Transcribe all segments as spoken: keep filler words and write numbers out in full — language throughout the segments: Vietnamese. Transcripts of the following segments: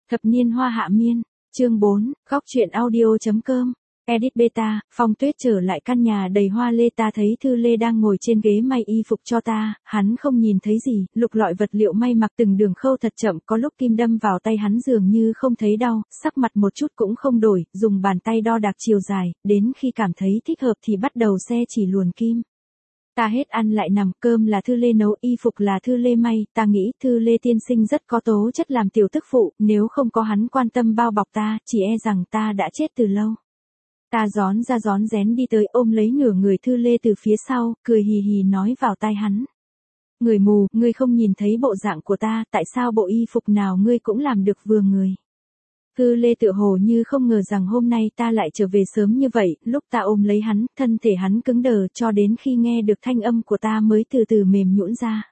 Thập niên hoa hạ miên, chương bốn, góc truyện audio.com, edit beta, Phong Tuyết trở lại căn nhà đầy hoa lê, ta thấy Thư Lê đang ngồi trên ghế may y phục cho ta, hắn không nhìn thấy gì, lục lọi vật liệu may mặc từng đường khâu thật chậm, có lúc kim đâm vào tay hắn dường như không thấy đau, sắc mặt một chút cũng không đổi, dùng bàn tay đo đạc chiều dài, đến khi cảm thấy thích hợp thì bắt đầu xe chỉ luồn kim. Ta hết ăn lại nằm, cơm là Thư Lê nấu, y phục là Thư Lê may, ta nghĩ Thư Lê tiên sinh rất có tố chất làm tiểu tức phụ, nếu không có hắn quan tâm bao bọc ta, chỉ e rằng ta đã chết từ lâu. Ta gión ra gión rén đi tới ôm lấy nửa người Thư Lê từ phía sau, cười hì hì nói vào tai hắn. Người mù, ngươi không nhìn thấy bộ dạng của ta, tại sao bộ y phục nào ngươi cũng làm được vừa người. Thư Lê tựa hồ như không ngờ rằng hôm nay ta lại trở về sớm như vậy, lúc ta ôm lấy hắn, thân thể hắn cứng đờ cho đến khi nghe được thanh âm của ta mới từ từ mềm nhũn ra.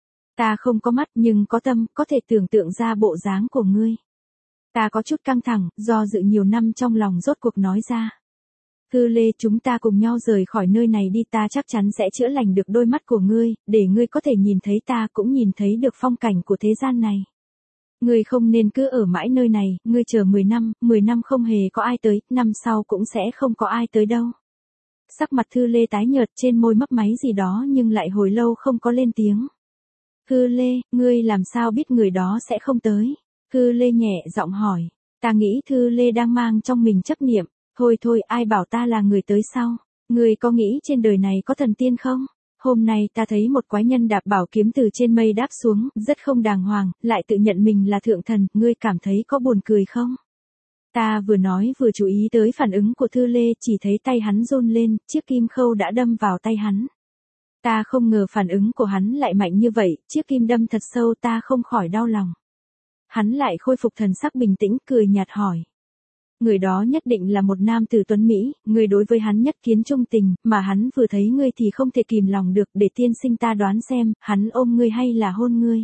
Ta không có mắt nhưng có tâm, có thể tưởng tượng ra bộ dáng của ngươi. Ta có chút căng thẳng, do dự nhiều năm trong lòng rốt cuộc nói ra. Thư Lê, chúng ta cùng nhau rời khỏi nơi này đi, ta chắc chắn sẽ chữa lành được đôi mắt của ngươi, để ngươi có thể nhìn thấy ta cũng nhìn thấy được phong cảnh của thế gian này. Ngươi không nên cứ ở mãi nơi này, ngươi chờ mười năm, mười năm không hề có ai tới, năm sau cũng sẽ không có ai tới đâu. Sắc mặt Thư Lê tái nhợt, trên môi mấp máy gì đó nhưng lại hồi lâu không có lên tiếng. Thư Lê, ngươi làm sao biết người đó sẽ không tới? Thư Lê nhẹ giọng hỏi. Ta nghĩ Thư Lê đang mang trong mình chấp niệm. Thôi thôi, ai bảo ta là người tới sau? Ngươi có nghĩ trên đời này có thần tiên không? Hôm nay ta thấy một quái nhân đạp bảo kiếm từ trên mây đáp xuống, rất không đàng hoàng, lại tự nhận mình là thượng thần, ngươi cảm thấy có buồn cười không? Ta vừa nói vừa chú ý tới phản ứng của Thư Lê, chỉ thấy tay hắn run lên, chiếc kim khâu đã đâm vào tay hắn. Ta không ngờ phản ứng của hắn lại mạnh như vậy, chiếc kim đâm thật sâu, ta không khỏi đau lòng. Hắn lại khôi phục thần sắc bình tĩnh, cười nhạt hỏi. Người đó nhất định là một nam tử tuấn Mỹ, người đối với hắn nhất kiến trung tình, mà hắn vừa thấy ngươi thì không thể kìm lòng được, để tiên sinh ta đoán xem, hắn ôm ngươi hay là hôn ngươi.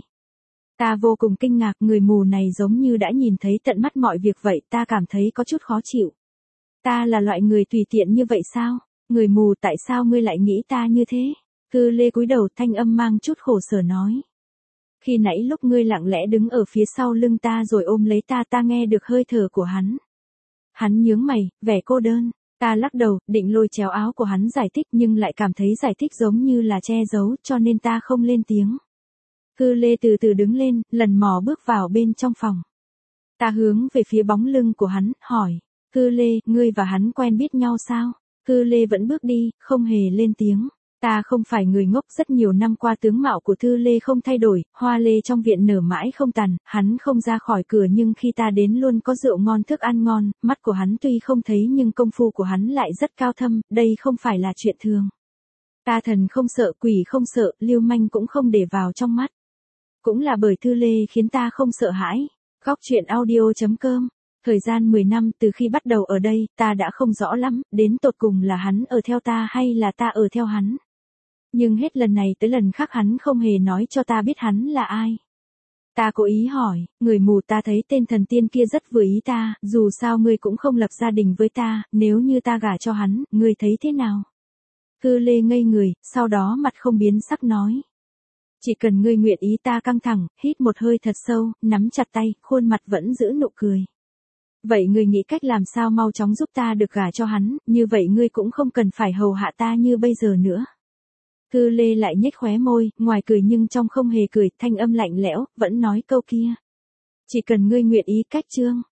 Ta vô cùng kinh ngạc, người mù này giống như đã nhìn thấy tận mắt mọi việc vậy, ta cảm thấy có chút khó chịu. Ta là loại người tùy tiện như vậy sao? Người mù, tại sao ngươi lại nghĩ ta như thế? Thư Lê cúi đầu, thanh âm mang chút khổ sở nói. Khi nãy lúc ngươi lặng lẽ đứng ở phía sau lưng ta rồi ôm lấy ta, ta nghe được hơi thở của hắn. Hắn nhướng mày, vẻ cô đơn, ta lắc đầu, định lôi chéo áo của hắn giải thích nhưng lại cảm thấy giải thích giống như là che giấu, cho nên ta không lên tiếng. Thư Lê từ từ đứng lên, lần mò bước vào bên trong phòng. Ta hướng về phía bóng lưng của hắn, hỏi, Thư Lê, ngươi và hắn quen biết nhau sao? Thư Lê vẫn bước đi, không hề lên tiếng. Ta không phải người ngốc, rất nhiều năm qua tướng mạo của Thư Lê không thay đổi, hoa lê trong viện nở mãi không tàn, hắn không ra khỏi cửa nhưng khi ta đến luôn có rượu ngon thức ăn ngon, mắt của hắn tuy không thấy nhưng công phu của hắn lại rất cao thâm, đây không phải là chuyện thường. Ta thần không sợ, quỷ không sợ, lưu manh cũng không để vào trong mắt. Cũng là bởi Thư Lê khiến ta không sợ hãi. Góc truyện audio.com. Thời gian mười năm từ khi bắt đầu ở đây, ta đã không rõ lắm, đến tột cùng là hắn ở theo ta hay là ta ở theo hắn. Nhưng hết lần này tới lần khác hắn không hề nói cho ta biết hắn là ai. Ta cố ý hỏi, người mù, ta thấy tên thần tiên kia rất vừa ý ta, dù sao ngươi cũng không lập gia đình với ta, nếu như ta gả cho hắn, ngươi thấy thế nào? Thư Lê ngây người, sau đó mặt không biến sắc nói. Chỉ cần ngươi nguyện ý. Ta căng thẳng, hít một hơi thật sâu, nắm chặt tay, khuôn mặt vẫn giữ nụ cười. Vậy ngươi nghĩ cách làm sao mau chóng giúp ta được gả cho hắn, như vậy ngươi cũng không cần phải hầu hạ ta như bây giờ nữa. Thư Lê lại nhếch khóe môi, ngoài cười nhưng trong không hề cười, thanh âm lạnh lẽo, vẫn nói câu kia. Chỉ cần ngươi nguyện ý. Cách chương.